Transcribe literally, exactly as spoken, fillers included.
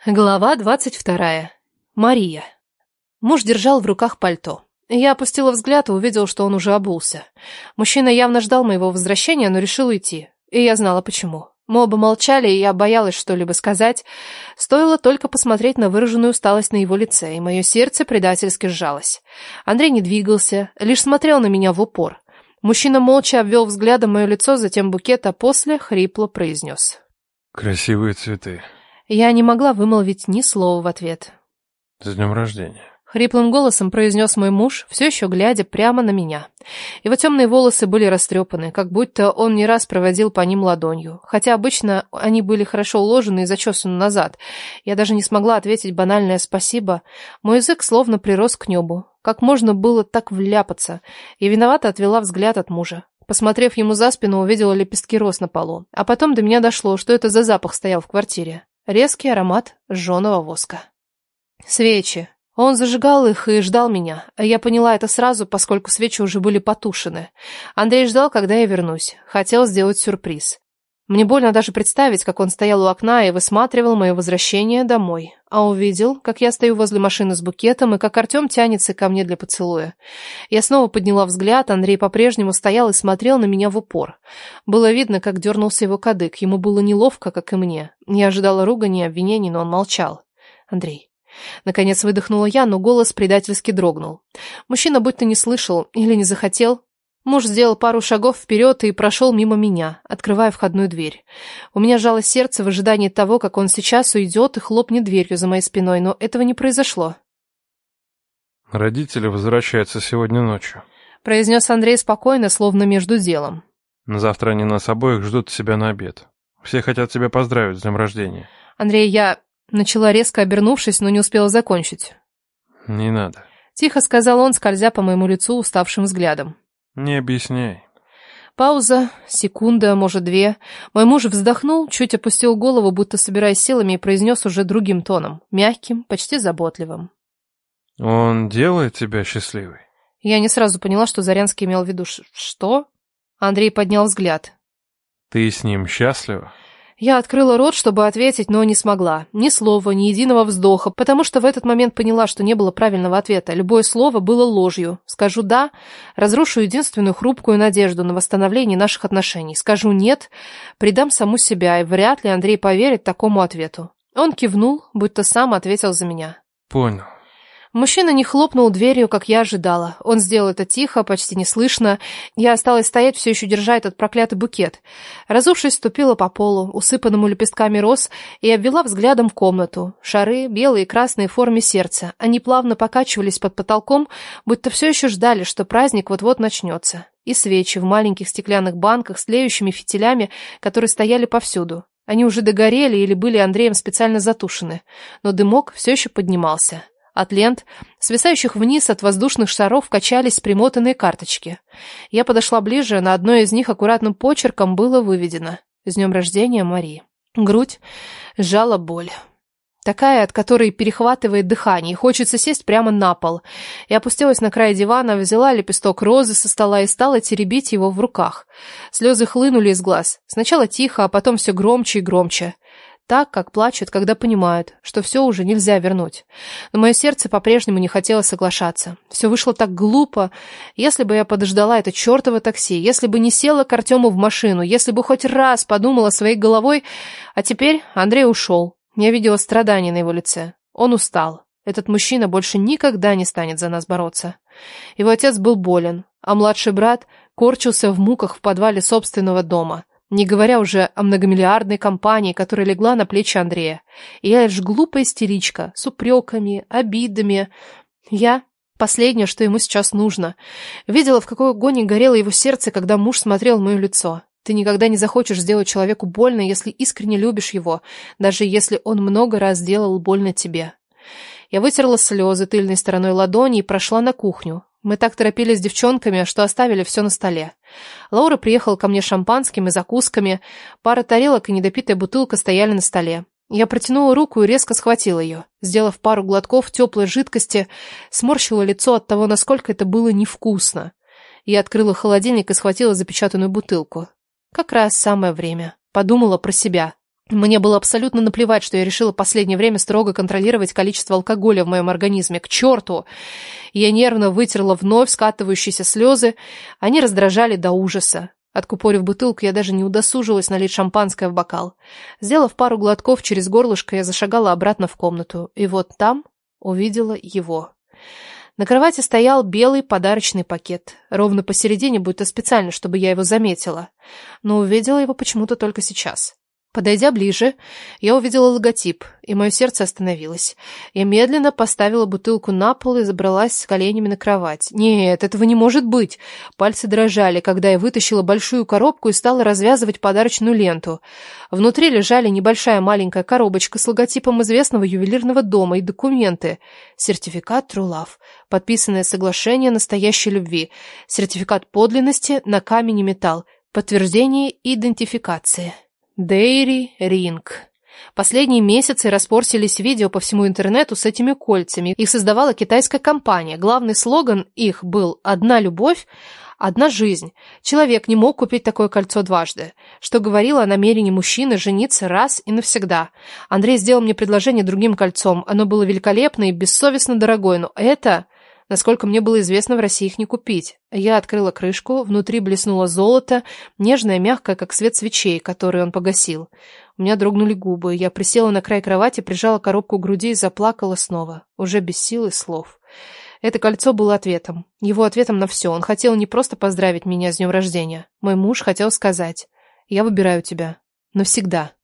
Глава двадцать вторая. Мария. Муж держал в руках пальто. Я опустила взгляд и увидела, что он уже обулся. Мужчина явно ждал моего возвращения, но решил уйти. И я знала почему. Мы оба молчали, и я боялась что-либо сказать. Стоило только посмотреть на выраженную усталость на его лице, и мое сердце предательски сжалось. Андрей не двигался, лишь смотрел на меня в упор. Мужчина молча обвел взглядом мое лицо, затем букет, а после хрипло произнес: «Красивые цветы». Я не могла вымолвить ни слова в ответ. «С днем рождения». Хриплым голосом произнес мой муж, все еще глядя прямо на меня. Его темные волосы были растрепаны, как будто он не раз проводил по ним ладонью. Хотя обычно они были хорошо уложены и зачесаны назад. Я даже не смогла ответить банальное «спасибо». Мой язык словно прирос к небу. Как можно было так вляпаться? Я виновато отвела взгляд от мужа. Посмотрев ему за спину, увидела лепестки роз на полу. А потом до меня дошло, что это за запах стоял в квартире. Резкий аромат жженого воска. Свечи. Он зажигал их и ждал меня. Я поняла это сразу, поскольку свечи уже были потушены. Андрей ждал, когда я вернусь. Хотел сделать сюрприз. Мне больно даже представить, как он стоял у окна и высматривал мое возвращение домой. А увидел, как я стою возле машины с букетом и как Артем тянется ко мне для поцелуя. Я снова подняла взгляд, Андрей по-прежнему стоял и смотрел на меня в упор. Было видно, как дернулся его кадык, ему было неловко, как и мне. Я ожидала ругани и обвинений, но он молчал. «Андрей». Наконец выдохнула я, но голос предательски дрогнул. Мужчина будто не слышал или не захотел. Муж сделал пару шагов вперед и прошел мимо меня, открывая входную дверь. У меня сжалось сердце в ожидании того, как он сейчас уйдет и хлопнет дверью за моей спиной, но этого не произошло. «Родители возвращаются сегодня ночью», — произнес Андрей спокойно, словно между делом. «Завтра они нас обоих ждут себя на обед. Все хотят тебя поздравить с днем рождения». «Андрей, я...» — начала резко обернувшись, но не успела закончить. «Не надо», — тихо сказал он, скользя по моему лицу уставшим взглядом. «Не объясняй». Пауза, секунда, может, две. Мой муж вздохнул, чуть опустил голову, будто собираясь силами, и произнес уже другим тоном, мягким, почти заботливым. «Он делает тебя счастливой?» Я не сразу поняла, что Зарянский имел в виду. «Что?» Андрей поднял взгляд. «Ты с ним счастлива?» Я открыла рот, чтобы ответить, но не смогла. Ни слова, ни единого вздоха, потому что в этот момент поняла, что не было правильного ответа. Любое слово было ложью. Скажу «да», разрушу единственную хрупкую надежду на восстановление наших отношений. Скажу «нет», предам саму себя, и вряд ли Андрей поверит такому ответу. Он кивнул, будто сам ответил за меня. «Понял». Мужчина не хлопнул дверью, как я ожидала. Он сделал это тихо, почти неслышно. Я осталась стоять, все еще держа этот проклятый букет. Разувшись, ступила по полу, усыпанному лепестками роз, и обвела взглядом комнату. Шары, белые и красные в форме сердца. Они плавно покачивались под потолком, будто все еще ждали, что праздник вот-вот начнется. И свечи в маленьких стеклянных банках с тлеющими фитилями, которые стояли повсюду. Они уже догорели или были Андреем специально затушены, но дымок все еще поднимался. От лент, свисающих вниз от воздушных шаров, качались примотанные карточки. Я подошла ближе, на одной из них аккуратным почерком было выведено: «С днем рождения, Марии». Грудь сжала боль. Такая, от которой перехватывает дыхание, и хочется сесть прямо на пол. Я опустилась на край дивана, взяла лепесток розы со стола и стала теребить его в руках. Слезы хлынули из глаз. Сначала тихо, а потом все громче и громче. Так, как плачут, когда понимают, что все уже нельзя вернуть. Но мое сердце по-прежнему не хотело соглашаться. Все вышло так глупо. Если бы я подождала это чертово такси, если бы не села к Артему в машину, если бы хоть раз подумала своей головой... А теперь Андрей ушел. Я видела страдания на его лице. Он устал. Этот мужчина больше никогда не станет за нас бороться. Его отец был болен, а младший брат корчился в муках в подвале собственного дома. Не говоря уже о многомиллиардной компании, которая легла на плечи Андрея. И я лишь глупая истеричка, с упреками, обидами. Я — последнее, что ему сейчас нужно. Видела, в какой агонии горело его сердце, когда муж смотрел в мое лицо. Ты никогда не захочешь сделать человеку больно, если искренне любишь его, даже если он много раз делал больно тебе. Я вытерла слезы тыльной стороной ладони и прошла на кухню. Мы так торопились с девчонками, что оставили все на столе. Лаура приехала ко мне с шампанским и закусками. Пара тарелок и недопитая бутылка стояли на столе. Я протянула руку и резко схватила ее. Сделав пару глотков теплой жидкости, сморщила лицо от того, насколько это было невкусно. Я открыла холодильник и схватила запечатанную бутылку. Как раз самое время. Подумала про себя. Мне было абсолютно наплевать, что я решила в последнее время строго контролировать количество алкоголя в моем организме. К черту! Я нервно вытерла вновь скатывающиеся слезы. Они раздражали до ужаса. Откупорив бутылку, я даже не удосужилась налить шампанское в бокал. Сделав пару глотков через горлышко, я зашагала обратно в комнату. И вот там увидела его. На кровати стоял белый подарочный пакет. Ровно посередине, будто специально, чтобы я его заметила. Но увидела его почему-то только сейчас. Подойдя ближе, я увидела логотип, и мое сердце остановилось. Я медленно поставила бутылку на пол и забралась с коленями на кровать. Нет, этого не может быть. Пальцы дрожали, когда я вытащила большую коробку и стала развязывать подарочную ленту. Внутри лежали небольшая маленькая коробочка с логотипом известного ювелирного дома и документы. Сертификат True Love, подписанное соглашение настоящей любви, сертификат подлинности на камень и металл, подтверждение идентификации. Дейри Ринг. Последние месяцы распорсились видео по всему интернету с этими кольцами. Их создавала китайская компания. Главный слоган их был «Одна любовь, одна жизнь». Человек не мог купить такое кольцо дважды, что говорило о намерении мужчины жениться раз и навсегда. Андрей сделал мне предложение другим кольцом. Оно было великолепно и бессовестно дорогое, но это... Насколько мне было известно, в России их не купить. Я открыла крышку, внутри блеснуло золото, нежное, мягкое, как свет свечей, которые он погасил. У меня дрогнули губы, я присела на край кровати, прижала коробку к груди и заплакала снова, уже без сил и слов. Это кольцо было ответом, его ответом на все. Он хотел не просто поздравить меня с днем рождения. Мой муж хотел сказать: «Я выбираю тебя. Навсегда».